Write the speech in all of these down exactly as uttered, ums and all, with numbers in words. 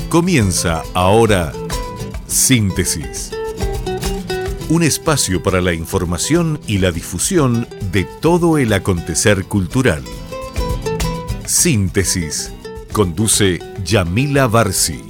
Comienza ahora Síntesis. Un espacio para la información y la difusión de todo el acontecer cultural. Síntesis. Conduce Yamila Barsi.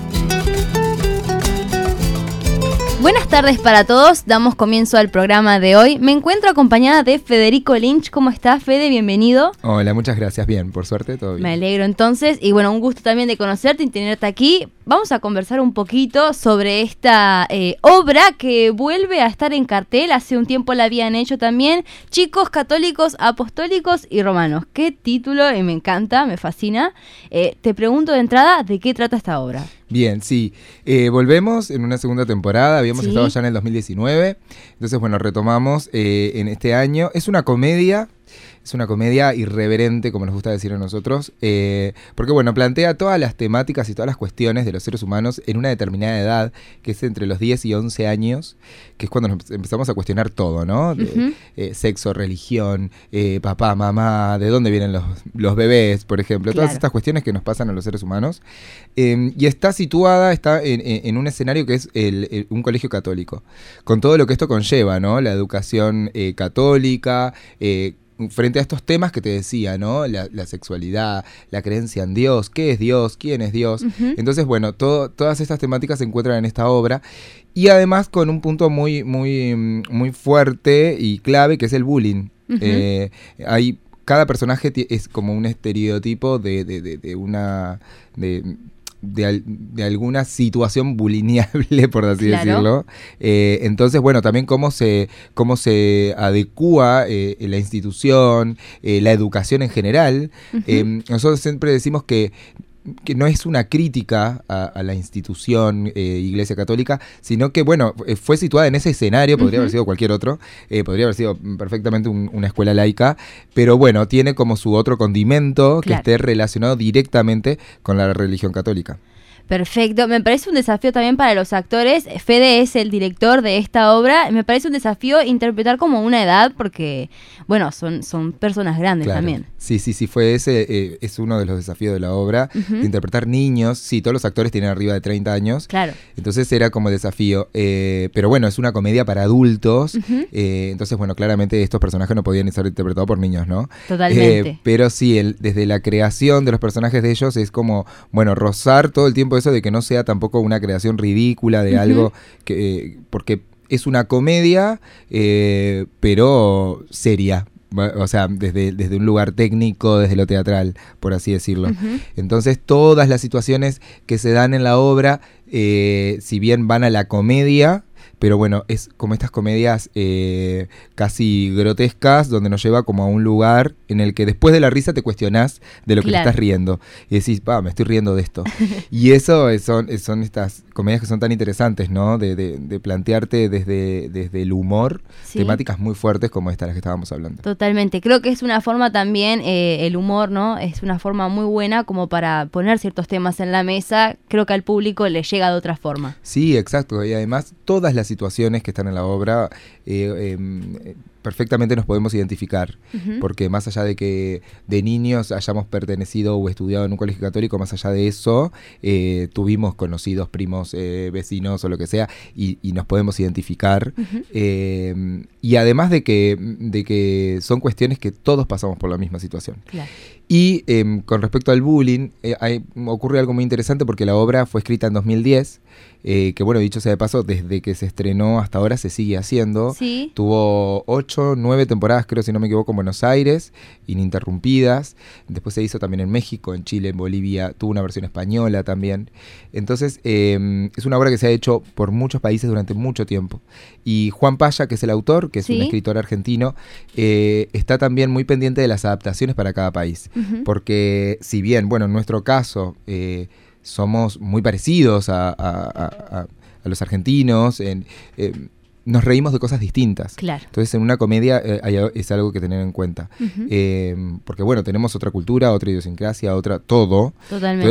Buenas tardes para todos, damos comienzo al programa de hoy. Me encuentro acompañada de Federico Lynch. ¿Cómo estás, Fede? Bienvenido. Hola, muchas gracias. Bien, por suerte, todo bien. Me alegro entonces. Y bueno, un gusto también de conocerte y tenerte aquí. Vamos a conversar un poquito sobre esta eh, obra que vuelve a estar en cartel. Hace un tiempo la habían hecho también. Chicos católicos, apostólicos y romanos. Qué título, y me encanta, me fascina. Eh, te pregunto de entrada, ¿de qué trata esta obra? Bien, sí. Eh, volvemos en una segunda temporada. Habíamos ¿Sí? estado ya en el dos mil diecinueve. Entonces, bueno, retomamos eh, en este año. Es una comedia. Es una comedia irreverente, como nos gusta decir a nosotros, eh, porque bueno, plantea todas las temáticas y todas las cuestiones de los seres humanos en una determinada edad, que es entre los diez y once años, que es cuando nos empezamos a cuestionar todo, ¿no? De, Uh-huh. eh, sexo, religión, eh, papá, mamá, de dónde vienen los, los bebés, por ejemplo, Claro. todas estas cuestiones que nos pasan a los seres humanos. Eh, y está situada, está en, en, en un escenario que es el, el, un colegio católico, con todo lo que esto conlleva, ¿no? La educación eh, católica, eh, frente a estos temas que te decía, ¿no? La, la sexualidad, la creencia en Dios, ¿qué es Dios? ¿Quién es Dios? Uh-huh. Entonces, bueno, todo, todas estas temáticas se encuentran en esta obra y además con un punto muy, muy, muy fuerte y clave que es el bullying. Uh-huh. Eh, hay, cada personaje t- es como un estereotipo de, de, de, de una... De, De, al, de alguna situación bulineable, por así Claro. decirlo. Eh, entonces, bueno, también cómo se, cómo se adecúa eh, la institución, eh, la educación en general. Uh-huh. Eh, nosotros siempre decimos que que no es una crítica a, a la institución eh, Iglesia Católica, sino que, bueno, fue situada en ese escenario, podría Uh-huh. haber sido cualquier otro, eh, podría haber sido perfectamente un, una escuela laica, pero bueno, tiene como su otro condimento que Claro. esté relacionado directamente con la religión católica. Perfecto, me parece un desafío también para los actores. Fede es el director de esta obra. Me parece un desafío interpretar como una edad porque, bueno, son, son personas grandes Claro. también. Sí, sí, sí, fue ese, eh, es uno de los desafíos de la obra, Uh-huh. de interpretar niños. Sí, todos los actores tienen arriba de treinta años. Claro. Entonces era como desafío. Eh, pero bueno, es una comedia para adultos. Uh-huh. Eh, entonces, bueno, claramente estos personajes no podían ser interpretados por niños, ¿no? Totalmente. Eh, pero sí, el, desde la creación de los personajes de ellos es como, bueno, rozar todo el tiempo eso de que no sea tampoco una creación ridícula de Uh-huh. algo que... Eh, porque es una comedia, eh, pero seria. O sea, desde, desde un lugar técnico, desde lo teatral, por así decirlo. Uh-huh. Entonces, todas las situaciones que se dan en la obra, eh, si bien van a la comedia, pero bueno, es como estas comedias eh, casi grotescas, donde nos lleva como a un lugar en el que después de la risa te cuestionás de lo que Claro. te estás riendo. Y decís, pa, me estoy riendo de esto. Y eso es- son, es- son estas comedias que son tan interesantes, ¿no? De, de, de plantearte desde, desde el humor, Sí. temáticas muy fuertes como estas las que estábamos hablando. Totalmente, creo que es una forma también, eh, el humor, ¿no? Es una forma muy buena como para poner ciertos temas en la mesa. Creo que al público le llega de otra forma. Sí, exacto. Y además todas las situaciones que están en la obra eh, eh, perfectamente nos podemos identificar. Uh-huh. Porque más allá de que de niños hayamos pertenecido o estudiado en un colegio católico, más allá de eso, eh, tuvimos conocidos, primos, eh, vecinos o lo que sea, y, y nos podemos identificar. Uh-huh. Eh, y además de que, de que son cuestiones que todos pasamos por la misma situación. Claro. Y eh, con respecto al bullying, eh, hay, ocurre algo muy interesante porque la obra fue escrita en dos mil diez, eh, que bueno, dicho sea de paso, desde que se estrenó hasta ahora se sigue haciendo. Sí. Tuvo ocho, nueve temporadas, creo, si no me equivoco, en Buenos Aires, ininterrumpidas. Después se hizo también en México, en Chile, en Bolivia. Tuvo una versión española también. Entonces, eh, es una obra que se ha hecho por muchos países durante mucho tiempo. Y Juan Paya, que es el autor, que es Sí. un escritor argentino, eh, está también muy pendiente de las adaptaciones para cada país. Uh-huh. Porque si bien, bueno, en nuestro caso eh, somos muy parecidos a, a- a- a- a los argentinos, en, eh, nos reímos de cosas distintas. Claro. Entonces en una comedia eh, hay, es algo que tener en cuenta. Uh-huh. Eh, porque bueno, tenemos otra cultura, otra idiosincrasia, otra todo. Totalmente. Entonces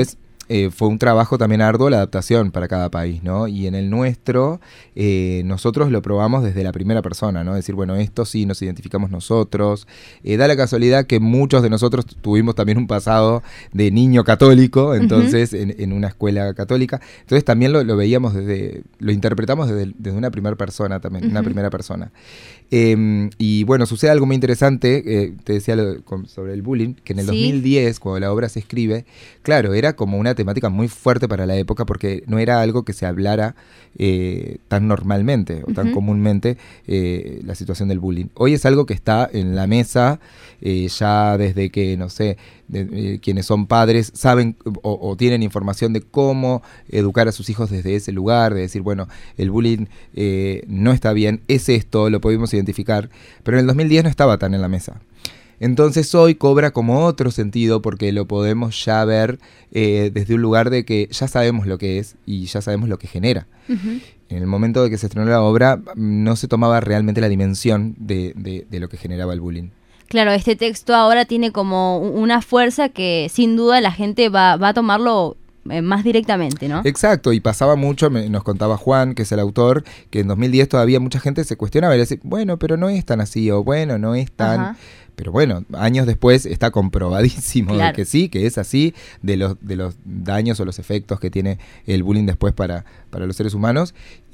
eh, fue un trabajo también arduo la adaptación para cada país, ¿no? Y en el nuestro, eh, nosotros lo probamos desde la primera persona, ¿no? Decir, bueno, esto sí nos identificamos nosotros. Eh, da la casualidad que muchos de nosotros tuvimos también un pasado de niño católico, entonces, uh-huh. en, en una escuela católica. Entonces también lo, lo veíamos desde, lo interpretamos desde, desde una primera persona también, uh-huh. una primera persona. Eh, y bueno, sucede algo muy interesante, eh, te decía lo, con, sobre el bullying, que en el ¿Sí? dos mil diez, cuando la obra se escribe, claro, era como una temática muy fuerte para la época porque no era algo que se hablara eh, tan normalmente o tan uh-huh. comúnmente, eh, la situación del bullying. Hoy es algo que está en la mesa eh, ya desde que, no sé, de, eh, quienes son padres saben o, o tienen información de cómo educar a sus hijos desde ese lugar, de decir, bueno, el bullying eh, no está bien, es esto, lo podemos identificar, pero en el dos mil diez no estaba tan en la mesa. Entonces hoy cobra como otro sentido porque lo podemos ya ver eh, desde un lugar de que ya sabemos lo que es y ya sabemos lo que genera. Uh-huh. En el momento de que se estrenó la obra no se tomaba realmente la dimensión de, de, de lo que generaba el bullying. Claro, este texto ahora tiene como una fuerza que sin duda la gente va, va a tomarlo eh, más directamente, ¿no? Exacto, y pasaba mucho, me, nos contaba Juan, que es el autor, que en dos mil diez todavía mucha gente se cuestionaba y decía, bueno, pero no es tan así, o bueno, no es tan... Ajá. Pero bueno, años después está comprobadísimo claro. de que sí, que es así, de los, de los daños o los efectos que tiene el bullying después para, para los seres humanos.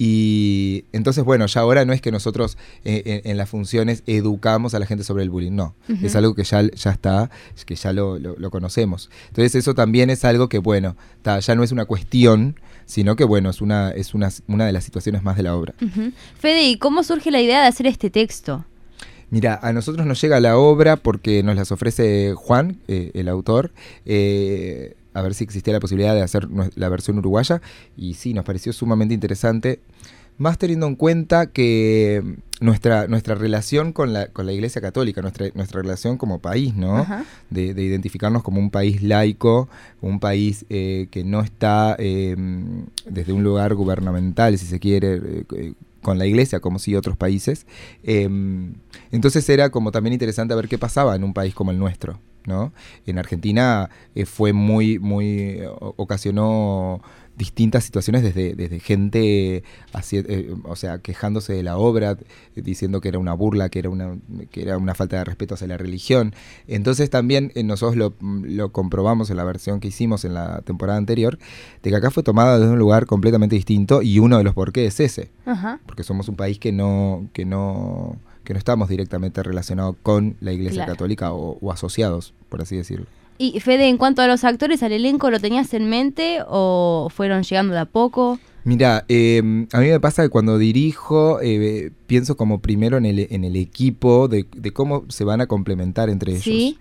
Y entonces, bueno, ya ahora no es que nosotros eh, en, en las funciones educamos a la gente sobre el bullying, no. Uh-huh. Es algo que ya, ya está, que ya lo, lo, lo conocemos. Entonces eso también es algo que, bueno, ta, ya no es una cuestión, sino que, bueno, es una, es una, una de las situaciones más de la obra. Uh-huh. Fede, ¿y cómo surge la idea de hacer este texto? Mira, a nosotros nos llega la obra porque nos las ofrece Juan, eh, el autor, eh, a ver si existía la posibilidad de hacer la versión uruguaya, y sí, nos pareció sumamente interesante, más teniendo en cuenta que nuestra nuestra relación con la con la Iglesia Católica, nuestra nuestra relación como país, ¿no? De, de identificarnos como un país laico, un país eh, que no está eh, desde un lugar gubernamental, si se quiere, eh, con la iglesia, como si otros países. Eh, entonces era como también interesante ver qué pasaba en un país como el nuestro, ¿no? En Argentina eh, fue muy, muy, ocasionó distintas situaciones desde, desde gente así, eh, o sea, quejándose de la obra, eh, diciendo que era una burla, que era una, que era una falta de respeto hacia la religión. Entonces también eh, nosotros lo, lo comprobamos en la versión que hicimos en la temporada anterior, de que acá fue tomada desde un lugar completamente distinto, y uno de los porqués es ese. Ajá. Porque somos un país que no, que no, que no estamos directamente relacionados con la Iglesia claro. Católica o, o asociados, por así decirlo. Y Fede, en cuanto a los actores, al elenco, ¿lo tenías en mente o fueron llegando de a poco? Mira, eh, a mí me pasa que cuando dirijo eh, pienso como primero en el, en el equipo, de, de cómo se van a complementar entre ellos. ¿Sí?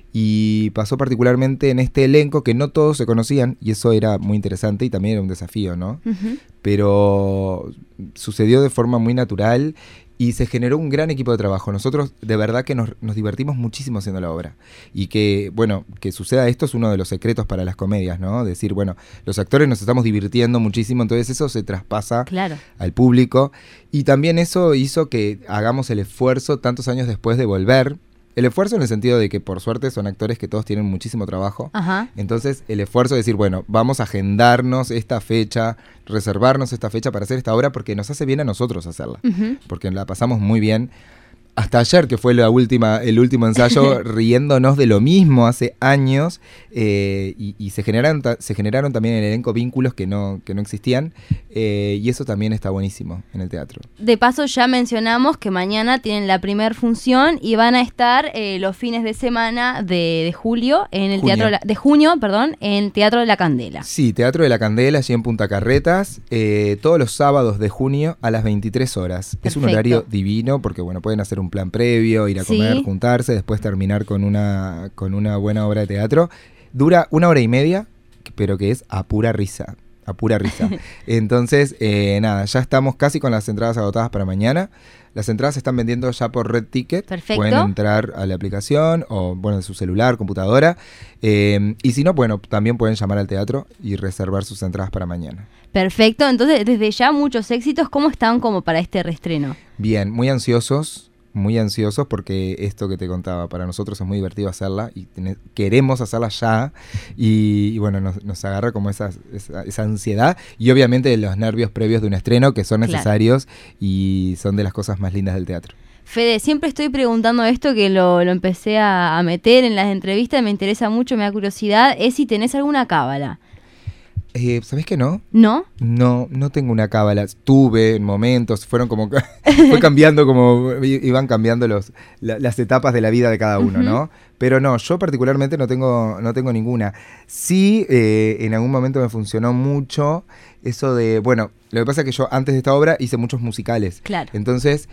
Y pasó particularmente en este elenco que no todos se conocían, y eso era muy interesante y también era un desafío, ¿no? Uh-huh. Pero sucedió de forma muy natural y se generó un gran equipo de trabajo. Nosotros de verdad que nos, nos divertimos muchísimo haciendo la obra. Y que, bueno, que suceda esto es uno de los secretos para las comedias, ¿no? Decir, bueno, los actores nos estamos divirtiendo muchísimo, entonces eso se traspasa claro. al público. Y también eso hizo que hagamos el esfuerzo tantos años después de volver. El esfuerzo en el sentido de que por suerte son actores que todos tienen muchísimo trabajo. Ajá. Entonces el esfuerzo de decir, bueno, vamos a agendarnos esta fecha, reservarnos esta fecha para hacer esta obra porque nos hace bien a nosotros hacerla. Uh-huh. Porque la pasamos muy bien. Hasta ayer, que fue la última, el último ensayo, riéndonos de lo mismo hace años, eh, y, y se generaron ta- se generaron también en el elenco vínculos que no, que no existían, eh, y eso también está buenísimo en el teatro. De paso ya mencionamos que mañana tienen la primer función y van a estar eh, los fines de semana de, de julio en el junio. teatro de, la, de junio, perdón, en Teatro de la Candela. Sí, Teatro de la Candela, allí en Punta Carretas, eh, todos los sábados de junio a las veintitrés horas. Perfecto. Es un horario divino porque bueno, pueden hacer un plan previo, ir a comer, sí. juntarse, después terminar con una, con una buena obra de teatro. Dura una hora y media, pero que es a pura risa, a pura risa. Entonces, eh, nada, ya estamos casi con las entradas agotadas para mañana. Las entradas se están vendiendo ya por Red Ticket. Perfecto. Pueden entrar a la aplicación o, bueno, de su celular, computadora. Eh, y si no, bueno, también pueden llamar al teatro y reservar sus entradas para mañana. Perfecto. Entonces, desde ya muchos éxitos. ¿Cómo están como para este reestreno? Bien, muy ansiosos. muy ansiosos porque esto que te contaba, para nosotros es muy divertido hacerla y ten- queremos hacerla ya y, y bueno, nos, nos agarra como esa, esa, esa ansiedad y obviamente los nervios previos de un estreno que son Claro. necesarios y son de las cosas más lindas del teatro. Fede, siempre estoy preguntando esto que lo, lo empecé a, a meter en las entrevistas, me interesa mucho, me da curiosidad, es si tenés alguna cábala. Eh, ¿Sabés que no? ¿No? No, no tengo una cábala. Tuve en momentos, fueron como, fue cambiando como, i- iban cambiando los, la- las etapas de la vida de cada uno, Ujú. ¿no? Pero no, yo particularmente no tengo, no tengo ninguna. Sí, eh, en algún momento me funcionó mucho eso de, bueno, lo que pasa es que yo antes de esta obra hice muchos musicales. Claro. Entonces,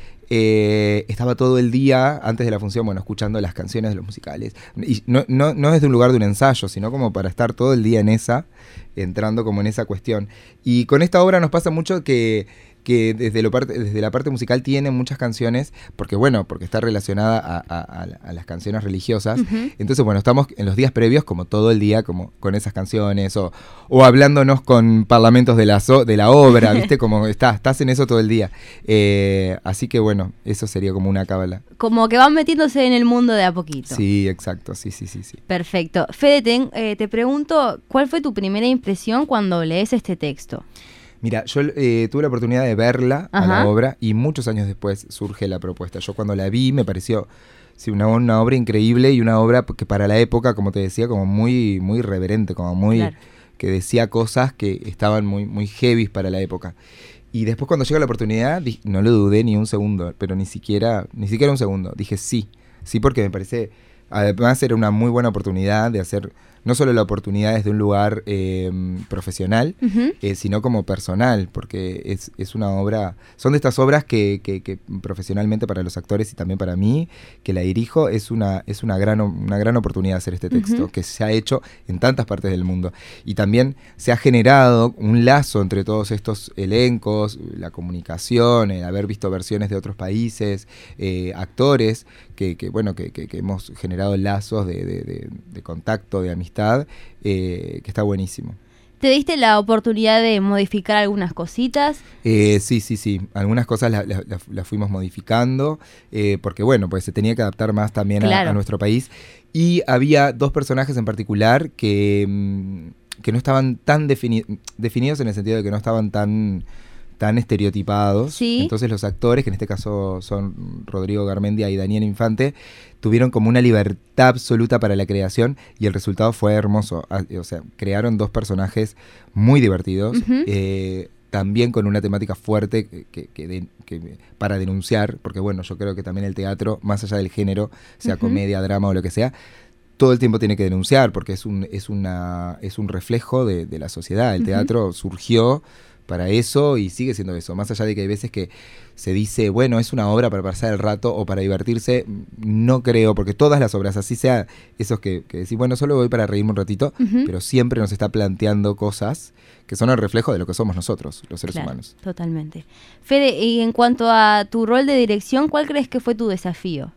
eh, estaba todo el día, antes de la función, bueno, escuchando las canciones de los musicales. Y no, no, no desde un lugar de un ensayo, sino como para estar todo el día en esa, entrando como en esa cuestión. Y con esta obra nos pasa mucho que, que desde, lo parte, desde la parte musical tiene muchas canciones, porque bueno, porque está relacionada a, a, a, a las canciones religiosas. Ujú. Entonces, bueno, estamos en los días previos como todo el día como con esas canciones o, o hablándonos con parlamentos de la, so- de la obra, ¿viste? Como está, estás en eso todo el día. Eh, así que bueno, eso sería como una cábala. Como que van metiéndose en el mundo de a poquito. Sí, exacto, sí, sí, sí, sí. Perfecto. Fede, te, eh, te pregunto, ¿cuál fue tu primera impresión cuando lees este texto? Mira, yo eh, tuve la oportunidad de verla a Ajá. la obra y muchos años después surge la propuesta. Yo cuando la vi me pareció sí, una, una obra increíble y una obra que para la época, como te decía, como muy, muy reverente, como muy Claro. que decía cosas que estaban muy, muy heavy para la época. Y después cuando llega la oportunidad, di- no lo dudé ni un segundo, pero ni siquiera, ni siquiera un segundo. Dije sí, sí porque me parece, además era una muy buena oportunidad de hacer, no solo la oportunidad desde un lugar eh, profesional, Ujú. eh, sino como personal, porque es, es una obra, son de estas obras que, que, que profesionalmente para los actores y también para mí, que la dirijo, es una, es una gran, o- una gran oportunidad hacer este texto, Ujú. que se ha hecho en tantas partes del mundo. Y también se ha generado un lazo entre todos estos elencos, la comunicación, el haber visto versiones de otros países, eh, actores, que, que bueno, que, que, que hemos generado lazos de, de, de, de contacto, de amistad, eh, que está buenísimo. ¿Te diste la oportunidad de modificar algunas cositas? Eh, sí, sí, sí. Algunas cosas las la, la, la fuimos modificando, eh, porque bueno, pues se tenía que adaptar más también a, Claro. a nuestro país. Y había dos personajes en particular que, mm, que no estaban tan defini- definidos en el sentido de que no estaban tan, tan estereotipados. Sí. Entonces los actores, que en este caso son Rodrigo Garmendia y Daniel Infante, tuvieron como una libertad absoluta para la creación y el resultado fue hermoso. Ah, O sea, crearon dos personajes muy divertidos, Ujú. eh, también con una temática fuerte que, que- que de- que- para denunciar, porque bueno, yo creo que también el teatro, más allá del género, sea Ujú. comedia, drama o lo que sea, todo el tiempo tiene que denunciar, porque es un, es una, es un reflejo de, de la sociedad. El Ujú. teatro surgió para eso y sigue siendo eso. Más allá de que hay veces que se dice, bueno, es una obra para pasar el rato o para divertirse, no creo, porque todas las obras, así sea esos que, que decís, bueno, solo voy para reírme un ratito, Ujú. pero siempre nos está planteando cosas que son el reflejo de lo que somos nosotros, los seres Claro, humanos. totalmente. Fede, y en cuanto a tu rol de dirección, ¿cuál crees que fue tu desafío?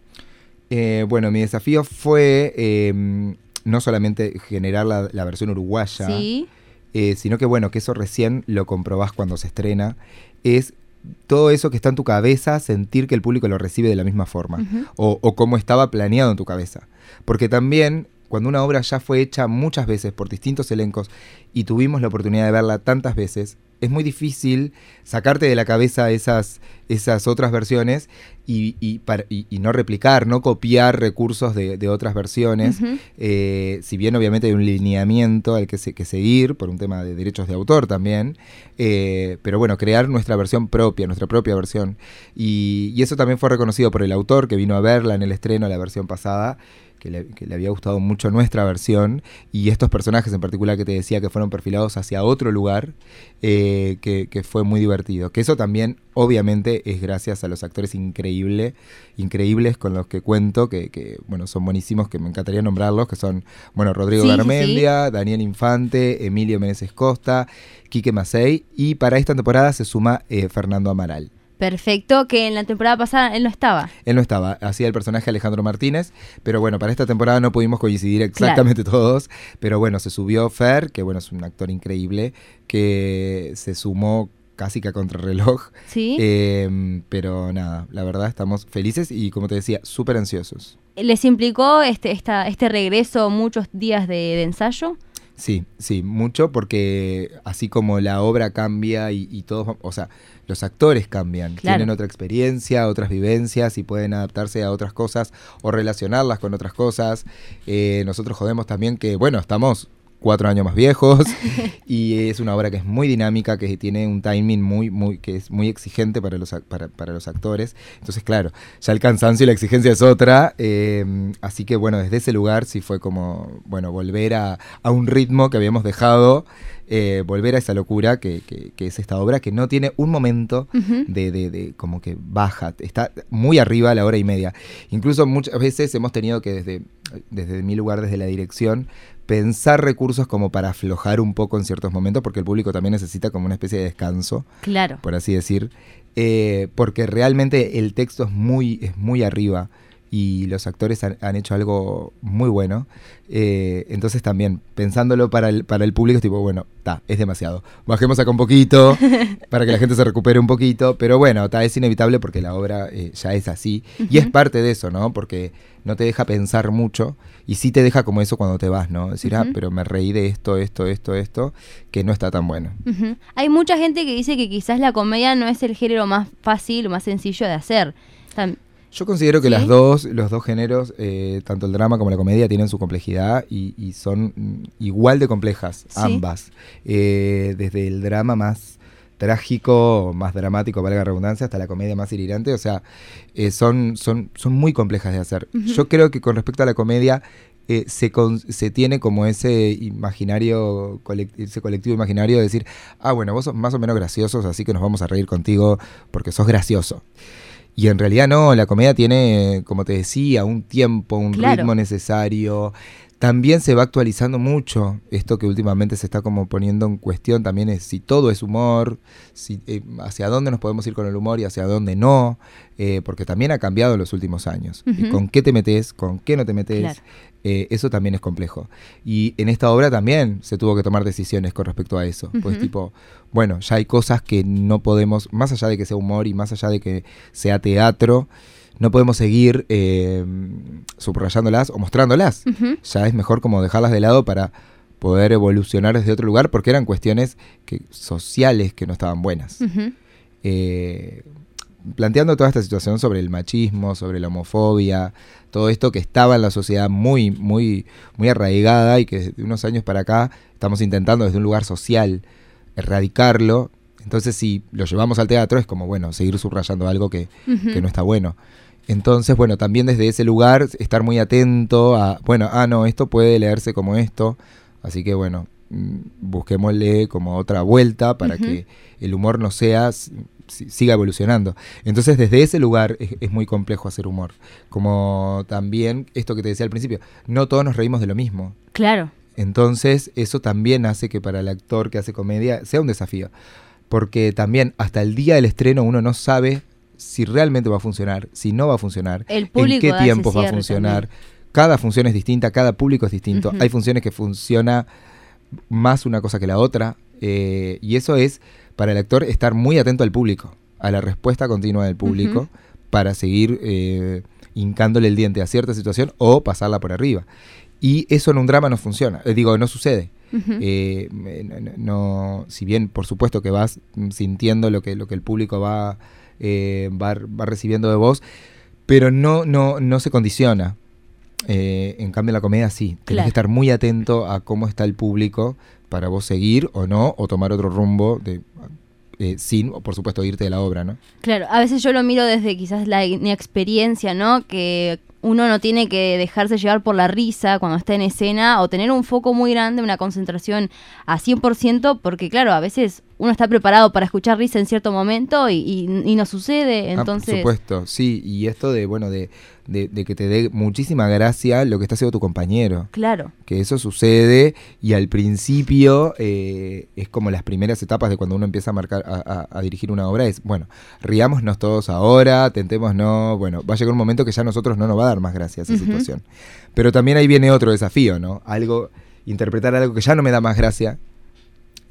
Eh, bueno, mi desafío fue eh, no solamente generar la, la versión uruguaya, Sí. eh, sino que bueno, que eso recién lo comprobás cuando se estrena, es todo eso que está en tu cabeza, sentir que el público lo recibe de la misma forma, Ujú. o, o como estaba planeado en tu cabeza. Porque también, cuando una obra ya fue hecha muchas veces por distintos elencos y tuvimos la oportunidad de verla tantas veces, es muy difícil sacarte de la cabeza esas, esas otras versiones y, y, para- y- y no replicar, no copiar recursos de, de otras versiones. Ujú. Eh, si bien obviamente hay un lineamiento al que, se, que seguir por un tema de derechos de autor también, eh, pero bueno, crear nuestra versión propia, nuestra propia versión. Y, y eso también fue reconocido por el autor que vino a verla en el estreno, la versión pasada, que le, que le había gustado mucho nuestra versión y estos personajes en particular que te decía que fueron perfilados hacia otro lugar, eh, que, que fue muy divertido. Que eso también obviamente es gracias a los actores increíble, increíbles con los que cuento, que, que bueno, son buenísimos, que me encantaría nombrarlos, que son, bueno, Rodrigo Sí, sí, Garmendia, Daniel Infante, Emilio Meneses Costa, Quique Macei, y para esta temporada se suma eh, Fernando Amaral. Perfecto, que en la temporada pasada él no estaba. Él no estaba, hacía el personaje Alejandro Martínez, pero bueno, para esta temporada no pudimos coincidir exactamente todos, pero bueno, se subió Fer, que bueno, es un actor increíble, que se sumó casi que a contrarreloj. Sí. Eh, pero nada, la verdad estamos felices y, como te decía, súper ansiosos. ¿Les implicó este, esta, este regreso muchos días de, de ensayo? Sí, sí, mucho, porque así como la obra cambia y, y todos, o sea, los actores cambian, claro. tienen otra experiencia, otras vivencias y pueden adaptarse a otras cosas o relacionarlas con otras cosas. Eh, nosotros jodemos también que, bueno, estamos cuatro años más viejos y es una obra que es muy dinámica, que tiene un timing muy, muy, que es muy exigente para los, para, para los actores. Entonces, claro, ya el cansancio y la exigencia es otra, eh, así que bueno, desde ese lugar sí fue como, bueno, volver a, a un ritmo que habíamos dejado, eh, volver a esa locura que, que, que es esta obra, que no tiene un momento uh-huh. de, de, de como que baja, está muy arriba a la hora y media. Incluso muchas veces hemos tenido que desde, desde mi lugar, desde la dirección, pensar recursos como para aflojar un poco en ciertos momentos, porque el público también necesita como una especie de descanso, claro, por así decir, eh, porque realmente el texto es muy, es muy arriba y los actores han, han hecho algo muy bueno. Eh, entonces también, pensándolo para el, para el público, es tipo, bueno, ta, es demasiado. Bajemos acá un poquito para que la gente se recupere un poquito, pero bueno, ta, es inevitable porque la obra eh, ya es así. Uh-huh. Y es parte de eso, ¿no? Porque no te deja pensar mucho y sí te deja como eso cuando te vas, ¿no? Decir, uh-huh. ah, pero me reí de esto, esto, esto, esto, que no está tan bueno. Uh-huh. Hay mucha gente que dice que quizás la comedia no es el género más fácil o más sencillo de hacer. Tam- Yo considero que ¿Sí? las dos, los dos géneros, eh, tanto el drama como la comedia, tienen su complejidad y, y son igual de complejas, ¿Sí? ambas. Eh, desde el drama más trágico, más dramático, valga la redundancia, hasta la comedia más hilarante, o sea, eh, son, son, son muy complejas de hacer. Uh-huh. Yo creo que con respecto a la comedia, eh, se, con, se tiene como ese imaginario, colect, ese colectivo imaginario de decir, ah, bueno, vos sos más o menos graciosos, así que nos vamos a reír contigo porque sos gracioso. Y en realidad no, la comedia tiene, como te decía, un tiempo, un claro. ritmo necesario. También se va actualizando mucho. Esto que últimamente se está como poniendo en cuestión también es si todo es humor, si, eh, hacia dónde nos podemos ir con el humor y hacia dónde no, eh, porque también ha cambiado en los últimos años. Uh-huh. ¿Con qué te metes? ¿Con qué no te metes? Claro. Eh, eso también es complejo. Y en esta obra también se tuvo que tomar decisiones con respecto a eso. Uh-huh. Pues tipo, bueno, ya hay cosas que no podemos, más allá de que sea humor y más allá de que sea teatro, no podemos seguir eh, subrayándolas o mostrándolas. Uh-huh. Ya es mejor como dejarlas de lado para poder evolucionar desde otro lugar, porque eran cuestiones que, sociales que no estaban buenas. Uh-huh. Eh, planteando toda esta situación sobre el machismo, sobre la homofobia, todo esto que estaba en la sociedad muy, muy, muy arraigada y que desde unos años para acá estamos intentando desde un lugar social erradicarlo. Entonces, si lo llevamos al teatro, es como, bueno, seguir subrayando algo que, uh-huh. que no está bueno. Entonces, bueno, también desde ese lugar estar muy atento a, bueno, ah, no, esto puede leerse como esto, así que, bueno, busquémosle como otra vuelta para uh-huh. que el humor no sea, siga evolucionando. Entonces, desde ese lugar es, es muy complejo hacer humor. Como también, esto que te decía al principio, no todos nos reímos de lo mismo. Claro. Entonces, eso también hace que para el actor que hace comedia sea un desafío. Porque también hasta el día del estreno uno no sabe si realmente va a funcionar, si no va a funcionar, el público en qué tiempos va a funcionar. También. Cada función es distinta, cada público es distinto. Uh-huh. Hay funciones que funciona más una cosa que la otra. Eh, y eso es, para el actor, estar muy atento al público, a la respuesta continua del público, uh-huh. para seguir eh, hincándole el diente a cierta situación o pasarla por arriba. Y eso en un drama no funciona, eh, digo, no sucede. Uh-huh. Eh, no, no, si bien por supuesto que vas sintiendo lo que, lo que el público va, eh, va, va recibiendo de vos, pero no, no, no se condiciona. Eh, en cambio en la comedia sí, tenés claro. que estar muy atento a cómo está el público para vos seguir o no, o tomar otro rumbo de, eh, sin, o por supuesto, irte de la obra, ¿no? Claro, a veces yo lo miro desde quizás la inexperiencia, ¿no? Que uno no tiene que dejarse llevar por la risa cuando está en escena o tener un foco muy grande, una concentración a cien por ciento, porque claro, a veces uno está preparado para escuchar risa en cierto momento y, y, y no sucede, entonces... Ah, por supuesto, sí, y esto de, bueno, de, de, de que te dé muchísima gracia lo que está haciendo tu compañero. Claro. Que eso sucede y al principio eh, es como las primeras etapas de cuando uno empieza a marcar, a, a, a dirigir una obra, es, bueno, riámonos todos ahora, tentémonos, bueno, va a llegar un momento que ya a nosotros no nos va a dar más gracia esa uh-huh. situación. Pero también ahí viene otro desafío, ¿no? Algo, interpretar algo que ya no me da más gracia,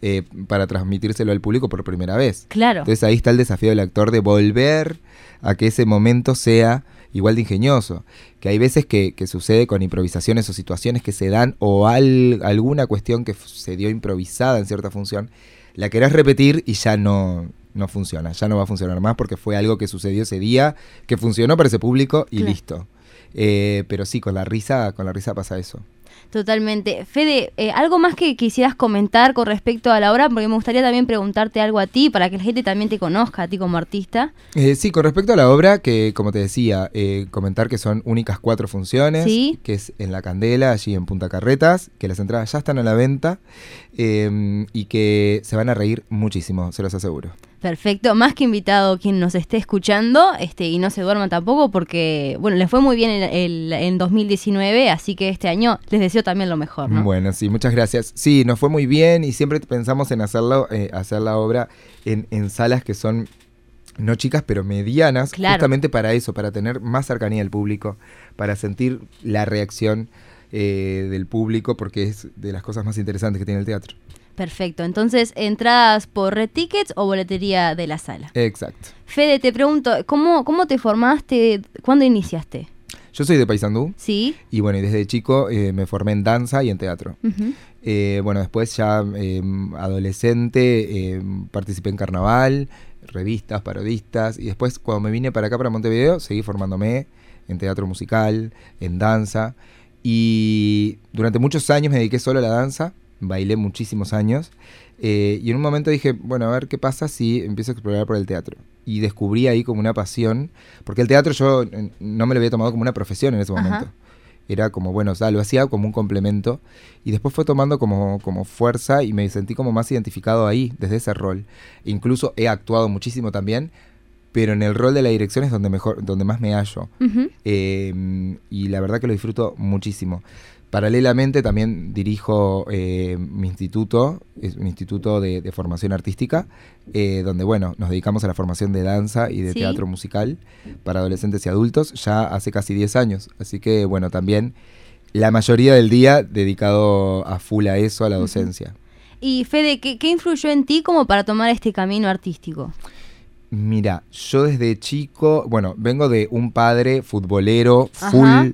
eh, para transmitírselo al público por primera vez. Claro. Entonces ahí está el desafío del actor de volver a que ese momento sea igual de ingenioso. Que hay veces que, que sucede con improvisaciones o situaciones que se dan o al, alguna cuestión que se dio improvisada en cierta función, la querés repetir y ya no, no funciona, ya no va a funcionar más porque fue algo que sucedió ese día, que funcionó para ese público y claro. listo. Eh, pero sí, con la risa, con la risa pasa eso. Totalmente. Fede, eh, ¿algo más que quisieras comentar con respecto a la obra? Porque me gustaría también preguntarte algo a ti, para que la gente también te conozca, a ti como artista. Eh, sí, con respecto a la obra, que como te decía, eh, comentar que son únicas cuatro funciones, ¿Sí? que es en La Candela, allí en Punta Carretas, que las entradas ya están a la venta eh, y que se van a reír muchísimo, se los aseguro. Perfecto, más que invitado quien nos esté escuchando, este, y no se duerman tampoco porque, bueno, les fue muy bien el, el, en dos mil diecinueve, así que este año les deseo también lo mejor, ¿no? Bueno, sí, muchas gracias. Sí, nos fue muy bien y siempre pensamos en hacerlo, eh, hacer la obra en, en salas que son no chicas, pero medianas, claro. justamente para eso, para tener más cercanía al público, para sentir la reacción eh, del público, porque es de las cosas más interesantes que tiene el teatro. Perfecto, entonces, ¿entradas por Red Tickets o boletería de la sala? Exacto. Fede, te pregunto, ¿cómo, cómo te formaste? ¿Cuándo iniciaste? Yo soy de Paysandú. Sí. Y bueno, y desde chico eh, me formé en danza y en teatro. Uh-huh. Eh, bueno, después ya eh, adolescente eh, participé en carnaval, revistas, parodistas. Y después cuando me vine para acá, para Montevideo, seguí formándome en teatro musical, en danza. Y durante muchos años me dediqué solo a la danza. Bailé muchísimos años eh, y en un momento dije, bueno, a ver qué pasa si empiezo a explorar por el teatro. Y descubrí ahí como una pasión, porque el teatro yo no me lo había tomado como una profesión en ese momento. Ajá. Era como, bueno, o sea, lo hacía como un complemento y después fue tomando como, como fuerza y me sentí como más identificado ahí, desde ese rol. Incluso he actuado muchísimo también, pero en el rol de la dirección es donde, mejor, donde más me hallo. Uh-huh. eh, y la verdad que lo disfruto muchísimo. Paralelamente también dirijo eh, mi instituto, es un instituto de, de formación artística, eh, donde bueno, nos dedicamos a la formación de danza y de ¿Sí? teatro musical para adolescentes y adultos ya hace casi diez años. Así que bueno, también la mayoría del día dedicado a full a eso, a la docencia. Uh-huh. Y Fede, ¿qué, qué influyó en ti como para tomar este camino artístico? Mira, yo desde chico, bueno, vengo de un padre futbolero, full... Ajá.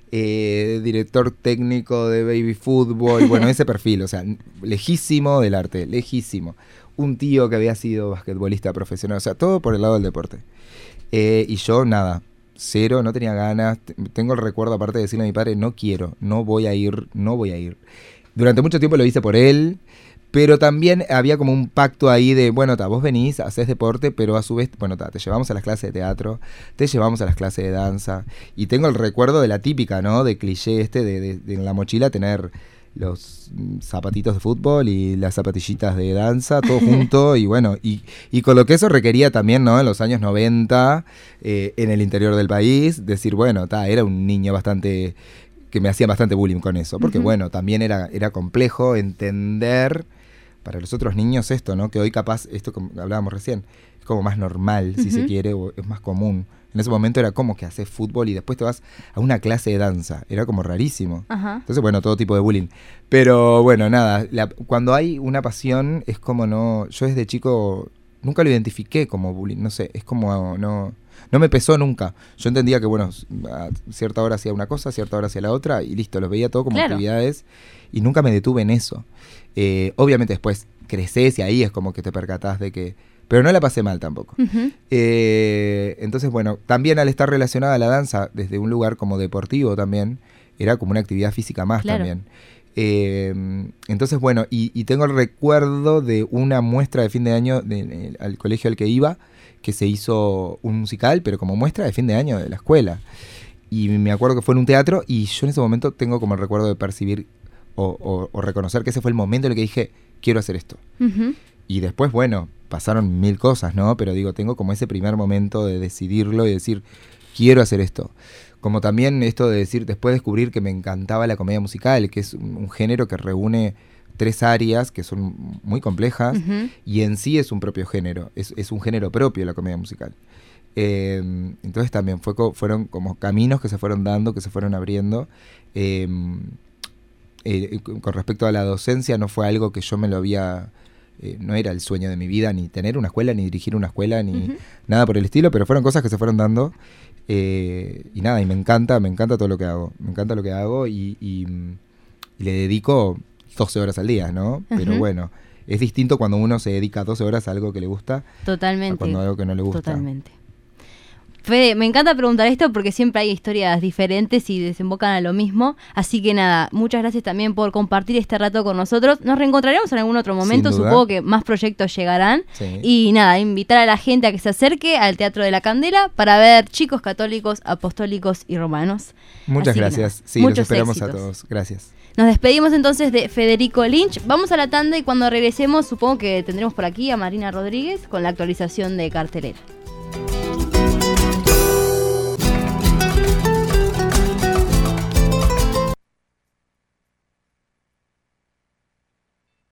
Eh, director técnico de baby fútbol, bueno, ese perfil, o sea, lejísimo del arte, lejísimo. Un tío que había sido basquetbolista profesional, o sea, todo por el lado del deporte. Eh, y yo, nada, cero, no tenía ganas. Tengo el recuerdo, aparte de decirle a mi padre, no quiero, no voy a ir, no voy a ir. Durante mucho tiempo lo hice por él, pero también había como un pacto ahí de, bueno, ta, vos venís, hacés deporte, pero a su vez, bueno, ta, te llevamos a las clases de teatro, te llevamos a las clases de danza. Y tengo el recuerdo de la típica, ¿no? De cliché este, de, de, de en la mochila tener los zapatitos de fútbol y las zapatillitas de danza, todo junto. Y bueno, y, y con lo que eso requería también, ¿no? En los años noventa, eh, en el interior del país, decir, bueno, ta, era un niño bastante... que me hacía bastante bullying con eso. Porque, uh-huh. bueno, también era, era complejo entender... para los otros niños esto, ¿no? Que hoy capaz, esto como hablábamos recién, es como más normal, uh-huh. si se quiere, o es más común. En ese momento era como que haces fútbol y después te vas a una clase de danza. Era como rarísimo. Uh-huh. Entonces, bueno, todo tipo de bullying. Pero bueno, nada, la, cuando hay una pasión es como no... Yo desde chico nunca lo identifiqué como bullying, no sé, es como no... No me pesó nunca. Yo entendía que, bueno, a cierta hora hacía una cosa, a cierta hora hacía la otra y listo, los veía todo como claro. actividades y nunca me detuve en eso. Eh, obviamente después creces y ahí es como que te percatás de que... Pero no la pasé mal tampoco. Uh-huh. Eh, entonces, bueno, también al estar relacionada a la danza desde un lugar como deportivo también, era como una actividad física más claro. también. Eh, entonces, bueno, y, y tengo el recuerdo de una muestra de fin de año de, de, al colegio al que iba, que se hizo un musical, pero como muestra de fin de año de la escuela. Y me acuerdo que fue en un teatro y yo en ese momento tengo como el recuerdo de percibir o, o, o reconocer que ese fue el momento en el que dije, quiero hacer esto. Uh-huh. Y después, bueno, pasaron mil cosas, ¿no? Pero digo, tengo como ese primer momento de decidirlo y decir, quiero hacer esto. Como también esto de decir, después descubrir que me encantaba la comedia musical, que es un, un género que reúne tres áreas que son muy complejas uh-huh. y en sí es un propio género, es, es un género propio la comedia musical. Eh, entonces también fue co- fueron como caminos que se fueron dando, que se fueron abriendo. Eh, eh, con respecto a la docencia no fue algo que yo me lo había eh, no era el sueño de mi vida, ni tener una escuela, ni dirigir una escuela, ni uh-huh. nada por el estilo, pero fueron cosas que se fueron dando. Eh, y nada, y me encanta, me encanta todo lo que hago. Me encanta lo que hago y, y, y le dedico doce horas al día, ¿no? Uh-huh. Pero bueno, es distinto cuando uno se dedica doce horas a algo que le gusta. Totalmente. A cuando algo que no le gusta. Totalmente. Fede, me encanta preguntar esto porque siempre hay historias diferentes y desembocan a lo mismo. Así que nada, muchas gracias también por compartir este rato con nosotros. Nos reencontraremos en algún otro momento, supongo que más proyectos llegarán. Sí. Y nada, invitar a la gente a que se acerque al Teatro de la Candela para ver chicos católicos, apostólicos y romanos. Muchas así gracias. Nada, sí, los esperamos éxitos. A todos. Gracias. Nos despedimos entonces de Federico Lynch. Vamos a la tanda y cuando regresemos supongo que tendremos por aquí a Marina Rodríguez con la actualización de cartelera.